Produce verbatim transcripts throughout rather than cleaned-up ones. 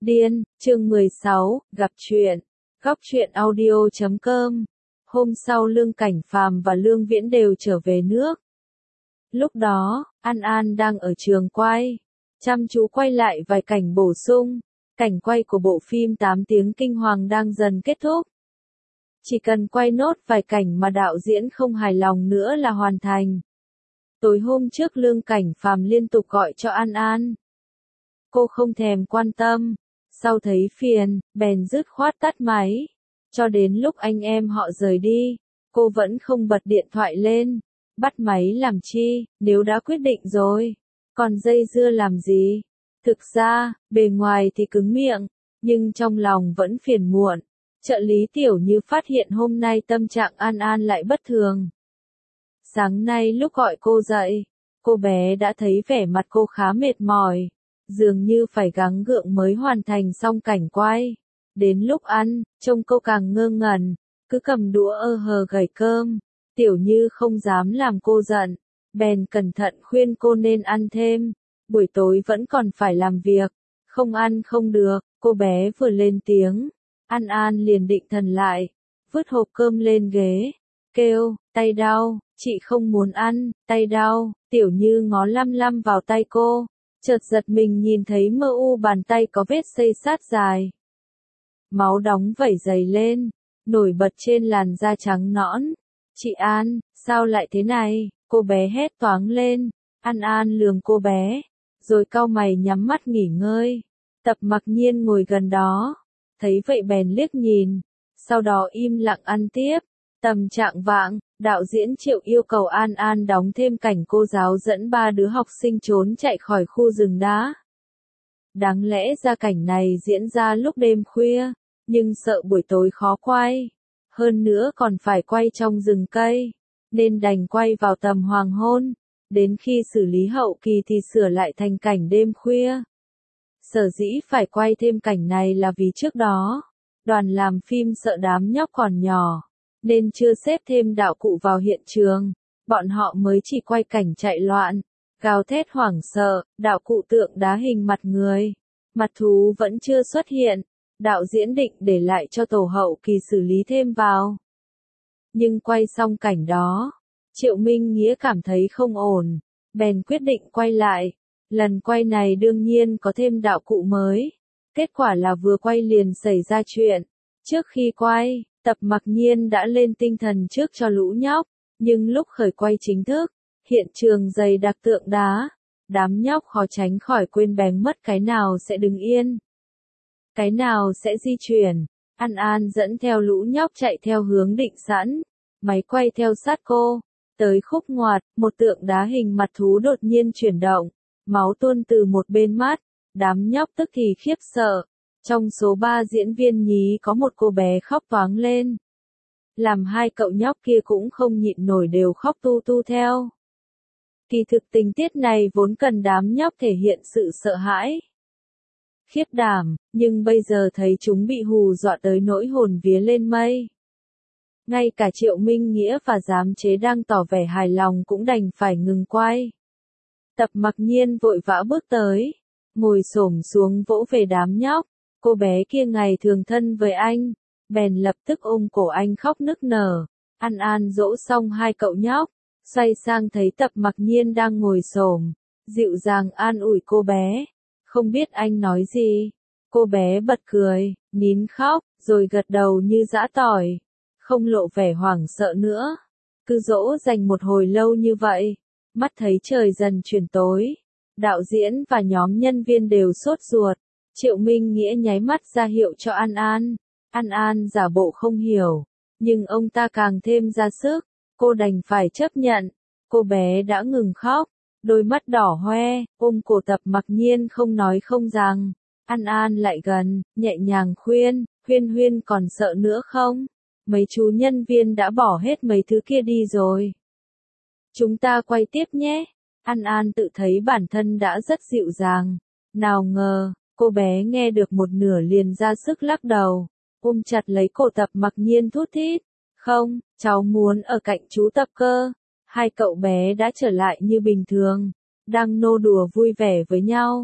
Điên, chương mười sáu, gặp chuyện. Góc truyện audio chấm com. Hôm sau Lương Cảnh Phàm và Lương Viễn đều trở về nước. Lúc đó, An An đang ở trường quay, chăm chú quay lại vài cảnh bổ sung. Cảnh quay của bộ phim tám tiếng kinh hoàng đang dần kết thúc. Chỉ cần quay nốt vài cảnh mà đạo diễn không hài lòng nữa là hoàn thành. Tối hôm trước Lương Cảnh Phàm liên tục gọi cho An An. Cô không thèm quan tâm, sau thấy phiền, bèn dứt khoát tắt máy. Cho đến lúc anh em họ rời đi, cô vẫn không bật điện thoại lên. Bắt máy làm chi, nếu đã quyết định rồi, còn dây dưa làm gì? Thực ra, bề ngoài thì cứng miệng, nhưng trong lòng vẫn phiền muộn. Trợ lý Tiểu Như phát hiện hôm nay tâm trạng An An lại bất thường. Sáng nay lúc gọi cô dậy, cô bé đã thấy vẻ mặt cô khá mệt mỏi, dường như phải gắng gượng mới hoàn thành xong cảnh quay. Đến lúc ăn, trông cô càng ngơ ngẩn, cứ cầm đũa ơ hờ gẩy cơm. Tiểu Như không dám làm cô giận, bèn cẩn thận khuyên cô nên ăn thêm, buổi tối vẫn còn phải làm việc, không ăn không được. Cô bé vừa lên tiếng, An An liền định thần lại, vứt hộp cơm lên ghế, kêu, tay đau, chị không muốn ăn, tay đau. Tiểu Như ngó lăm lăm vào tay cô, chợt giật mình nhìn thấy mơ u bàn tay có vết xây sát dài. Máu đóng vẩy dày lên, nổi bật trên làn da trắng nõn. Chị An, sao lại thế này? Cô bé hét toáng lên. An An lườm cô bé, rồi cau mày nhắm mắt nghỉ ngơi. Tập Mặc Nhiên ngồi gần đó, thấy vậy bèn liếc nhìn, sau đó im lặng ăn tiếp. Tầm trạng vạng, đạo diễn Triệu yêu cầu An An đóng thêm cảnh cô giáo dẫn ba đứa học sinh trốn chạy khỏi khu rừng đá. Đáng lẽ ra cảnh này diễn ra lúc đêm khuya, nhưng sợ buổi tối khó quay, hơn nữa còn phải quay trong rừng cây, nên đành quay vào tầm hoàng hôn, đến khi xử lý hậu kỳ thì sửa lại thành cảnh đêm khuya. Sở dĩ phải quay thêm cảnh này là vì trước đó, đoàn làm phim sợ đám nhóc còn nhỏ, nên chưa xếp thêm đạo cụ vào hiện trường, bọn họ mới chỉ quay cảnh chạy loạn, gào thét hoảng sợ. Đạo cụ tượng đá hình mặt người, mặt thú vẫn chưa xuất hiện, đạo diễn định để lại cho tổ hậu kỳ xử lý thêm vào. Nhưng quay xong cảnh đó, Triệu Minh Nghĩa cảm thấy không ổn, bèn quyết định quay lại. Lần quay này đương nhiên có thêm đạo cụ mới, kết quả là vừa quay liền xảy ra chuyện. Trước khi quay, Tập Mặc Nhiên đã lên tinh thần trước cho lũ nhóc, nhưng lúc khởi quay chính thức, hiện trường dày đặc tượng đá, đám nhóc khó tránh khỏi quên bén mất cái nào sẽ đứng yên, cái nào sẽ di chuyển. An An dẫn theo lũ nhóc chạy theo hướng định sẵn, máy quay theo sát cô, tới khúc ngoặt, một tượng đá hình mặt thú đột nhiên chuyển động, máu tuôn từ một bên mắt, đám nhóc tức thì khiếp sợ. Trong số ba diễn viên nhí có một cô bé khóc toáng lên, làm hai cậu nhóc kia cũng không nhịn nổi đều khóc tu tu theo. Kỳ thực tình tiết này vốn cần đám nhóc thể hiện sự sợ hãi, khiếp đảm, nhưng bây giờ thấy chúng bị hù dọa tới nỗi hồn vía lên mây. Ngay cả Triệu Minh Nghĩa và giám chế đang tỏ vẻ hài lòng cũng đành phải ngừng quay. Tập Mặc Nhiên vội vã bước tới, ngồi xổm xuống vỗ về đám nhóc. Cô bé kia ngày thường thân với anh, bèn lập tức ôm cổ anh khóc nức nở. An An dỗ xong hai cậu nhóc, xoay sang thấy Tập Mặc Nhiên đang ngồi xổm, dịu dàng an ủi cô bé. Không biết anh nói gì, cô bé bật cười, nín khóc, rồi gật đầu như giã tỏi, không lộ vẻ hoảng sợ nữa. Cứ dỗ dành một hồi lâu như vậy, mắt thấy trời dần chuyển tối, đạo diễn và nhóm nhân viên đều sốt ruột. Triệu Minh Nghĩa nháy mắt ra hiệu cho An An. An An giả bộ không hiểu, nhưng ông ta càng thêm ra sức, cô đành phải chấp nhận. Cô bé đã ngừng khóc, đôi mắt đỏ hoe, ôm cổ Tập Mặc Nhiên không nói không rằng. An An lại gần, nhẹ nhàng khuyên, Huyên Huyên còn sợ nữa không? Mấy chú nhân viên đã bỏ hết mấy thứ kia đi rồi. Chúng ta quay tiếp nhé. An An tự thấy bản thân đã rất dịu dàng, nào ngờ, cô bé nghe được một nửa liền ra sức lắc đầu, ôm chặt lấy cổ Tập Mặc Nhiên thút thít. Không, cháu muốn ở cạnh chú Tập cơ. Hai cậu bé đã trở lại như bình thường, đang nô đùa vui vẻ với nhau.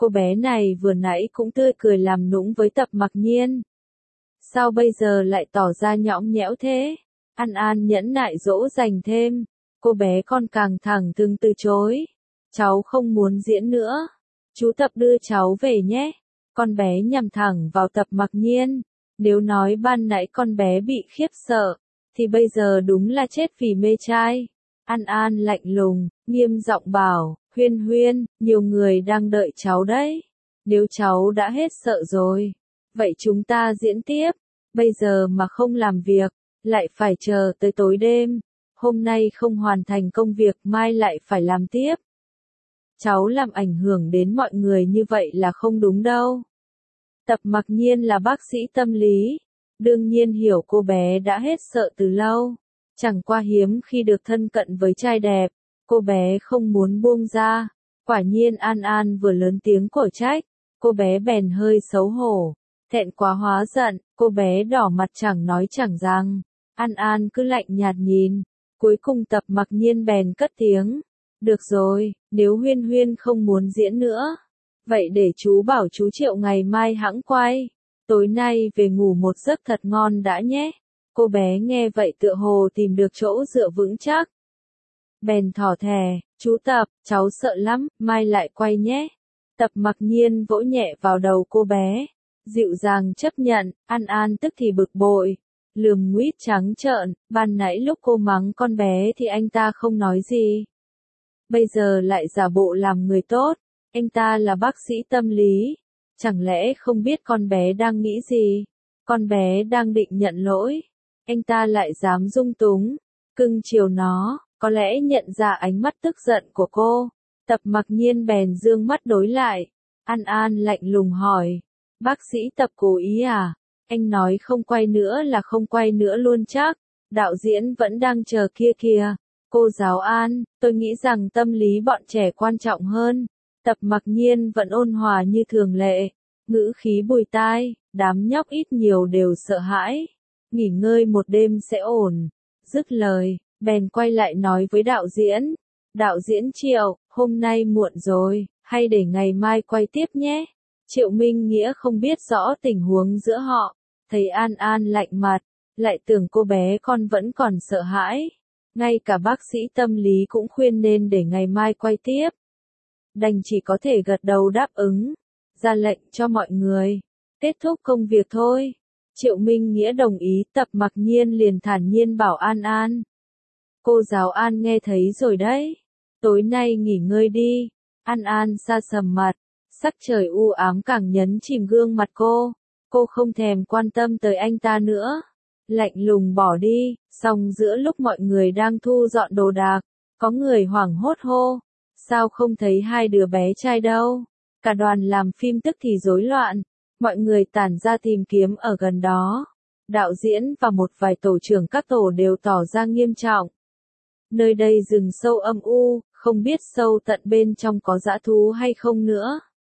cô bé này vừa nãy cũng tươi cười làm nũng với Tập Mặc Nhiên. Sao bây giờ lại tỏ ra nhõng nhẽo thế? An An nhẫn nại dỗ dành thêm, cô bé con càng thẳng thừng từ chối. Cháu không muốn diễn nữa, chú Tập đưa cháu về nhé. Con bé nhằm thẳng vào Tập Mặc Nhiên, nếu nói ban nãy con bé bị khiếp sợ, thì bây giờ đúng là chết vì mê trai. An An lạnh lùng, nghiêm giọng bảo, Huyên Huyên, nhiều người đang đợi cháu đấy. Nếu cháu đã hết sợ rồi, vậy chúng ta diễn tiếp. Bây giờ mà không làm việc, lại phải chờ tới tối đêm. Hôm nay không hoàn thành công việc mai lại phải làm tiếp. Cháu làm ảnh hưởng đến mọi người như vậy là không đúng đâu. Tập Mặc Nhiên là bác sĩ tâm lý, đương nhiên hiểu cô bé đã hết sợ từ lâu. Chẳng qua hiếm khi được thân cận với trai đẹp, cô bé không muốn buông ra. Quả nhiên An An vừa lớn tiếng cổ trách, cô bé bèn hơi xấu hổ, thẹn quá hóa giận, cô bé đỏ mặt chẳng nói chẳng rằng. An An cứ lạnh nhạt nhìn, cuối cùng Tập Mặc Nhiên bèn cất tiếng. Được rồi, nếu Huyên Huyên không muốn diễn nữa, vậy để chú bảo chú Triệu ngày mai hẵng quay. Tối nay về ngủ một giấc thật ngon đã nhé. Cô bé nghe vậy tựa hồ tìm được chỗ dựa vững chắc. Bèn thỏ thè, chú Tập, cháu sợ lắm, mai lại quay nhé. Tập Mặc Nhiên vỗ nhẹ vào đầu cô bé, dịu dàng chấp nhận. An An tức thì bực bội, lườm nguýt trắng trợn, ban nãy lúc cô mắng con bé thì anh ta không nói gì. Bây giờ lại giả bộ làm người tốt, anh ta là bác sĩ tâm lý, chẳng lẽ không biết con bé đang nghĩ gì? Con bé đang định nhận lỗi, anh ta lại dám dung túng, cưng chiều nó, có lẽ nhận ra ánh mắt tức giận của cô. Tập Mặc Nhiên bèn dương mắt đối lại. An An lạnh lùng hỏi, bác sĩ Tập cố ý à? Anh nói không quay nữa là không quay nữa luôn chắc, đạo diễn vẫn đang chờ kia kìa. Cô giáo An, tôi nghĩ rằng tâm lý bọn trẻ quan trọng hơn. Tập Mặc Nhiên vẫn ôn hòa như thường lệ, ngữ khí bùi tai, đám nhóc ít nhiều đều sợ hãi. Nghỉ ngơi một đêm sẽ ổn. Dứt lời, bèn quay lại nói với đạo diễn. Đạo diễn Triệu, hôm nay muộn rồi, hay để ngày mai quay tiếp nhé. Triệu Minh Nghĩa không biết rõ tình huống giữa họ, thấy An An lạnh mặt, lại tưởng cô bé con vẫn còn sợ hãi. Ngay cả bác sĩ tâm lý cũng khuyên nên để ngày mai quay tiếp. Đành chỉ có thể gật đầu đáp ứng, ra lệnh cho mọi người, kết thúc công việc thôi. Triệu Minh Nghĩa đồng ý. Tập Mặc Nhiên liền thản nhiên bảo An An. Cô giáo An nghe thấy rồi đấy, tối nay nghỉ ngơi đi. An An sa sầm mặt, sắc trời u ám càng nhấn chìm gương mặt cô. Cô không thèm quan tâm tới anh ta nữa, lạnh lùng bỏ đi. Xong giữa lúc mọi người đang thu dọn đồ đạc, có người hoảng hốt hô, sao không thấy hai đứa bé trai đâu? Cả đoàn làm phim tức thì rối loạn, mọi người tản ra tìm kiếm ở gần đó. Đạo diễn và một vài tổ trưởng các tổ đều tỏ ra nghiêm trọng. Nơi đây rừng sâu âm u, không biết sâu tận bên trong có dã thú hay không nữa.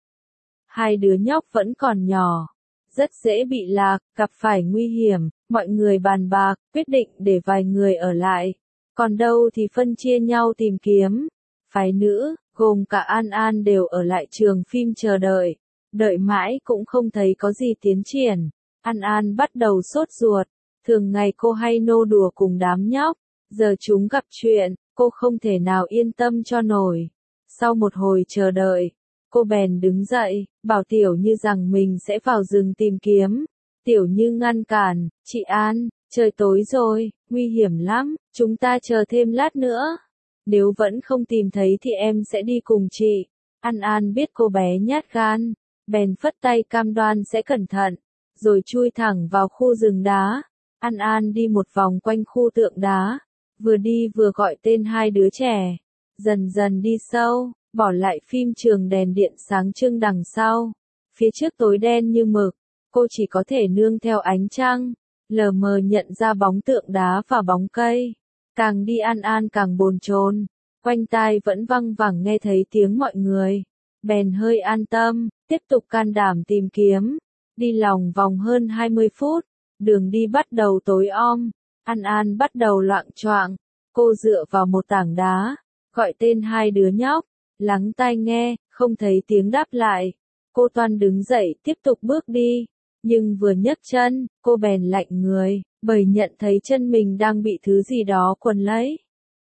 Hai đứa nhóc vẫn còn nhỏ, rất dễ bị lạc, gặp phải nguy hiểm. Mọi người bàn bạc, quyết định để vài người ở lại, còn đâu thì phân chia nhau tìm kiếm. Phái nữ, gồm cả An An đều ở lại trường phim chờ đợi. Đợi mãi cũng không thấy có gì tiến triển. An An bắt đầu sốt ruột. Thường ngày cô hay nô đùa cùng đám nhóc, giờ chúng gặp chuyện, cô không thể nào yên tâm cho nổi. Sau một hồi chờ đợi, cô bèn đứng dậy, bảo Tiểu Như rằng mình sẽ vào rừng tìm kiếm. Tiểu Như ngăn cản, chị An, trời tối rồi, nguy hiểm lắm, chúng ta chờ thêm lát nữa. Nếu vẫn không tìm thấy thì em sẽ đi cùng chị. An An biết cô bé nhát gan, bèn phất tay cam đoan sẽ cẩn thận, rồi chui thẳng vào khu rừng đá. An An đi một vòng quanh khu tượng đá, vừa đi vừa gọi tên hai đứa trẻ. Dần dần đi sâu, bỏ lại phim trường đèn điện sáng trưng đằng sau. Phía trước tối đen như mực, cô chỉ có thể nương theo ánh trăng, lờ mờ nhận ra bóng tượng đá và bóng cây. Càng đi An An càng bồn chồn, quanh tai vẫn văng vẳng nghe thấy tiếng mọi người. Bèn hơi an tâm, tiếp tục can đảm tìm kiếm. Đi lòng vòng hơn hai mươi phút, đường đi bắt đầu tối om. An An bắt đầu loạng choạng. Cô dựa vào một tảng đá, gọi tên hai đứa nhóc, lắng tai nghe, không thấy tiếng đáp lại. Cô toan đứng dậy tiếp tục bước đi, nhưng vừa nhấc chân, cô bèn lạnh người, bởi nhận thấy chân mình đang bị thứ gì đó quấn lấy.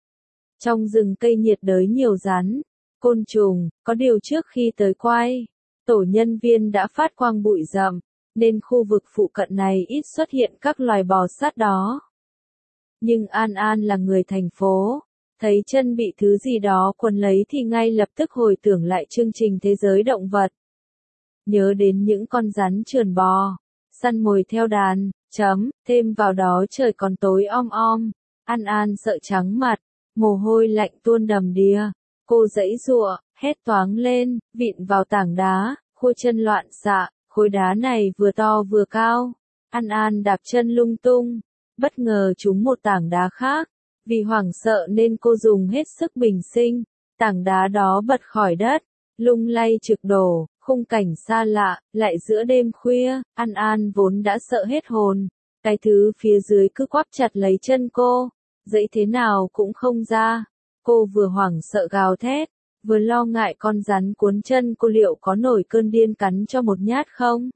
Trong rừng cây nhiệt đới nhiều rắn, côn trùng, có điều trước khi tới quay, tổ nhân viên đã phát quang bụi rậm, nên khu vực phụ cận này ít xuất hiện các loài bò sát đó. Nhưng An An là người thành phố, thấy chân bị thứ gì đó quấn lấy thì ngay lập tức hồi tưởng lại chương trình Thế giới động vật. Nhớ đến những con rắn trườn bò, săn mồi theo đàn, chấm, thêm vào đó trời còn tối om om, An An sợ trắng mặt, mồ hôi lạnh tuôn đầm đìa, cô giãy giụa, hét toáng lên, vịn vào tảng đá, khua chân loạn xạ, khối đá này vừa to vừa cao, An An đạp chân lung tung, bất ngờ trúng một tảng đá khác, vì hoảng sợ nên cô dùng hết sức bình sinh, tảng đá đó bật khỏi đất, lung lay trực đổ. Khung cảnh xa lạ, lại giữa đêm khuya, An An vốn đã sợ hết hồn. Cái thứ phía dưới cứ quắp chặt lấy chân cô, dẫy thế nào cũng không ra. Cô vừa hoảng sợ gào thét, vừa lo ngại con rắn cuốn chân cô liệu có nổi cơn điên cắn cho một nhát không.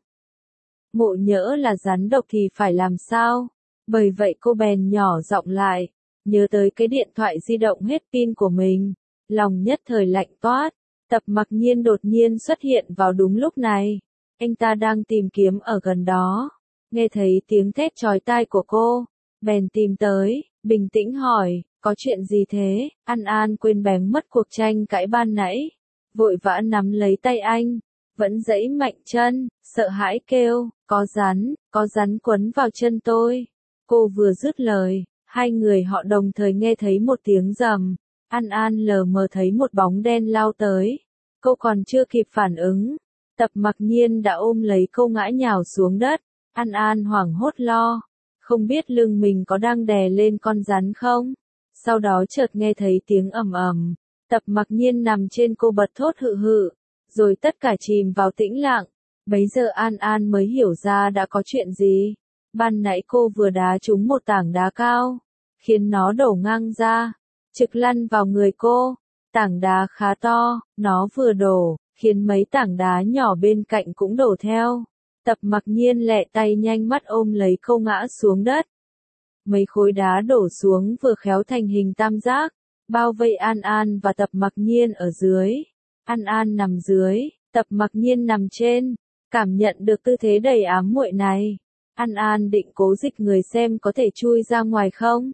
Ngộ nhỡ là rắn độc thì phải làm sao? Bởi vậy cô bèn nhỏ giọng lại, nhớ tới cái điện thoại di động hết pin của mình, lòng nhất thời lạnh toát. Tập Mặc Nhiên đột nhiên xuất hiện vào đúng lúc này. Anh ta đang tìm kiếm ở gần đó. Nghe thấy tiếng thét chói tai của cô, bèn tìm tới, bình tĩnh hỏi, có chuyện gì thế? An An quên bén mất cuộc tranh cãi ban nãy, vội vã nắm lấy tay anh, vẫn giãy mạnh chân, sợ hãi kêu, có rắn, có rắn quấn vào chân tôi. Cô vừa dứt lời, hai người họ đồng thời nghe thấy một tiếng rầm. An An lờ mờ thấy một bóng đen lao tới. Cô còn chưa kịp phản ứng. Tập Mặc Nhiên đã ôm lấy cô ngã nhào xuống đất. An An hoảng hốt lo. Không biết lưng mình có đang đè lên con rắn không? Sau đó chợt nghe thấy tiếng ầm ầm. Tập Mặc Nhiên nằm trên cô bật thốt hự hự. Rồi tất cả chìm vào tĩnh lặng. Bấy giờ An An mới hiểu ra đã có chuyện gì. Ban nãy cô vừa đá trúng một tảng đá cao, khiến nó đổ ngang ra, trực lăn vào người cô. Tảng đá khá to, nó vừa đổ, khiến mấy tảng đá nhỏ bên cạnh cũng đổ theo. Tập Mặc Nhiên lẹ tay nhanh mắt ôm lấy cô ngã xuống đất. Mấy khối đá đổ xuống vừa khéo thành hình tam giác, bao vây An An và Tập Mặc Nhiên ở dưới. An An nằm dưới, Tập Mặc Nhiên nằm trên, cảm nhận được tư thế đầy ám muội này. An An định cố dịch người xem có thể chui ra ngoài không.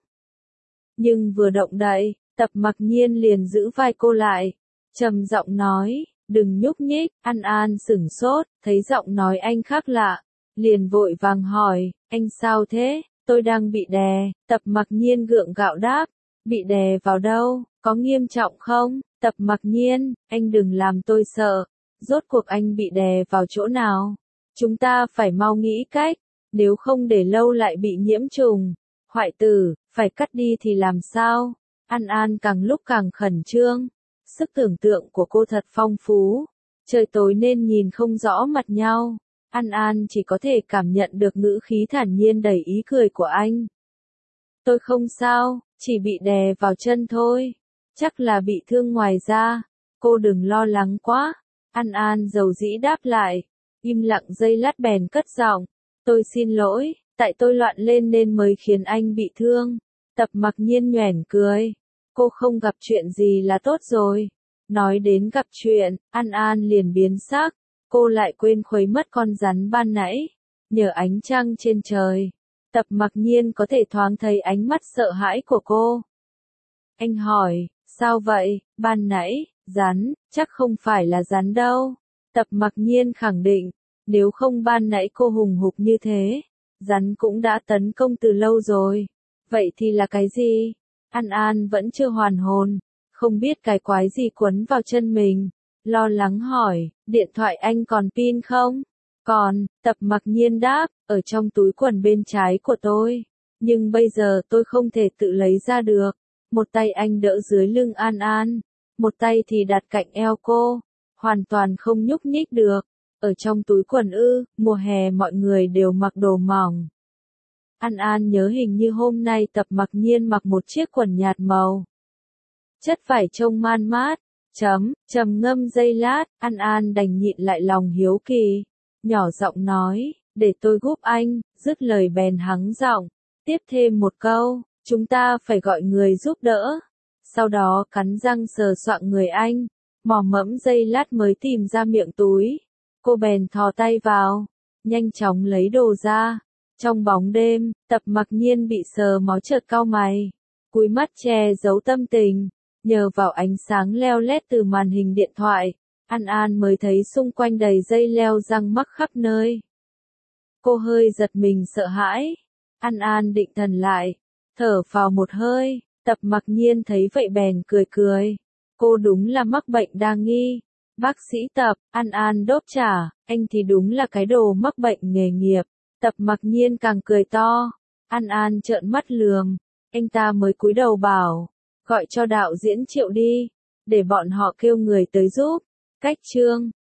Nhưng vừa động đậy, Tập Mặc Nhiên liền giữ vai cô lại, trầm giọng nói, đừng nhúc nhích. An An sửng sốt, thấy giọng nói anh khác lạ, liền vội vàng hỏi, anh sao thế? Tôi đang bị đè. Tập Mặc Nhiên gượng gạo đáp, bị đè vào đâu, có nghiêm trọng không? Tập Mặc Nhiên, anh đừng làm tôi sợ, rốt cuộc anh bị đè vào chỗ nào? Chúng ta phải mau nghĩ cách, nếu không để lâu lại bị nhiễm trùng, hoại tử, phải cắt đi thì làm sao? An An càng lúc càng khẩn trương, sức tưởng tượng của cô thật phong phú, trời tối nên nhìn không rõ mặt nhau. An An chỉ có thể cảm nhận được ngữ khí thản nhiên đầy ý cười của anh. Tôi không sao, chỉ bị đè vào chân thôi, chắc là bị thương ngoài da, cô đừng lo lắng quá. An An dầu dĩ đáp lại, im lặng giây lát bèn cất giọng, tôi xin lỗi, tại tôi loạn lên nên mới khiến anh bị thương. Tập Mặc Nhiên nhoẻn cười, cô không gặp chuyện gì là tốt rồi. Nói đến gặp chuyện, An An liền biến sắc, cô lại quên khuấy mất con rắn ban nãy. Nhờ ánh trăng trên trời, Tập Mặc Nhiên có thể thoáng thấy ánh mắt sợ hãi của cô. Anh hỏi, sao vậy? Ban nãy, rắn, chắc không phải là rắn đâu. Tập Mặc Nhiên khẳng định, nếu không ban nãy cô hùng hục như thế, rắn cũng đã tấn công từ lâu rồi. Vậy thì là cái gì? An An vẫn chưa hoàn hồn, không biết cái quái gì quấn vào chân mình. Lo lắng hỏi, điện thoại anh còn pin không? Còn, Tập Mặc Nhiên đáp, ở trong túi quần bên trái của tôi. Nhưng bây giờ tôi không thể tự lấy ra được. Một tay anh đỡ dưới lưng An An, một tay thì đặt cạnh eo cô, hoàn toàn không nhúc nhích được. Ở trong túi quần ư, mùa hè mọi người đều mặc đồ mỏng. An An nhớ hình như hôm nay Tập Mặc Nhiên mặc một chiếc quần nhạt màu. Chất vải trông man mát, Chấm, trầm ngâm giây lát, An An đành nhịn lại lòng hiếu kỳ. Nhỏ giọng nói, để tôi giúp anh, dứt lời bèn hắng giọng. Tiếp thêm một câu, chúng ta phải gọi người giúp đỡ. Sau đó cắn răng sờ soạng người anh, mò mẫm giây lát mới tìm ra miệng túi. Cô bèn thò tay vào, nhanh chóng lấy đồ ra. Trong bóng đêm, Tập Mặc Nhiên bị sờ máu chợt cau mày, cúi mắt che giấu tâm tình. Nhờ vào ánh sáng leo lét từ màn hình điện thoại, An An mới thấy xung quanh đầy dây leo răng mắc khắp nơi. Cô hơi giật mình sợ hãi. An An định thần lại, thở phào một hơi. Tập Mặc Nhiên thấy vậy bèn cười cười. Cô đúng là mắc bệnh đa nghi. Bác sĩ Tập, An An đáp trả, anh thì đúng là cái đồ mắc bệnh nghề nghiệp. Tập Mặc Nhiên càng cười to. An An trợn mắt lườm. Anh ta mới cúi đầu bảo, gọi cho đạo diễn Triệu đi, để bọn họ kêu người tới giúp. Cách chương